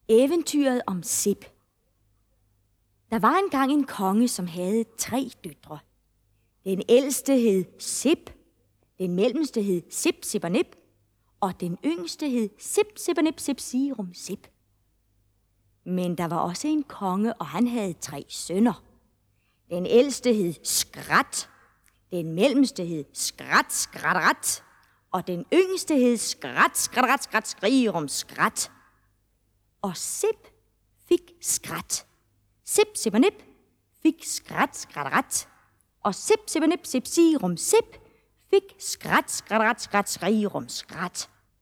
Eventyret om Sip. Der var engang en konge, som havde 3 døtre. Den ældste hed Sip, den mellemste hed Sip Sippernip, og den yngste hed Sip Sippernip Sip Sirum Sip. Men der var også en konge, og han havde 3 sønner. Den ældste hed Skrat, den mellemste hed Skrat Skratterat, og den yngste hed Skrat Skratterat Skrat Skrigerum Skrat. Og Sip fik Skrat. Sip Sippernip fik Skrat Skratterat, og Sip Sippernip Sip Sirum Sip fik Skrat Skratterat Skrat Skrigerum Skrat.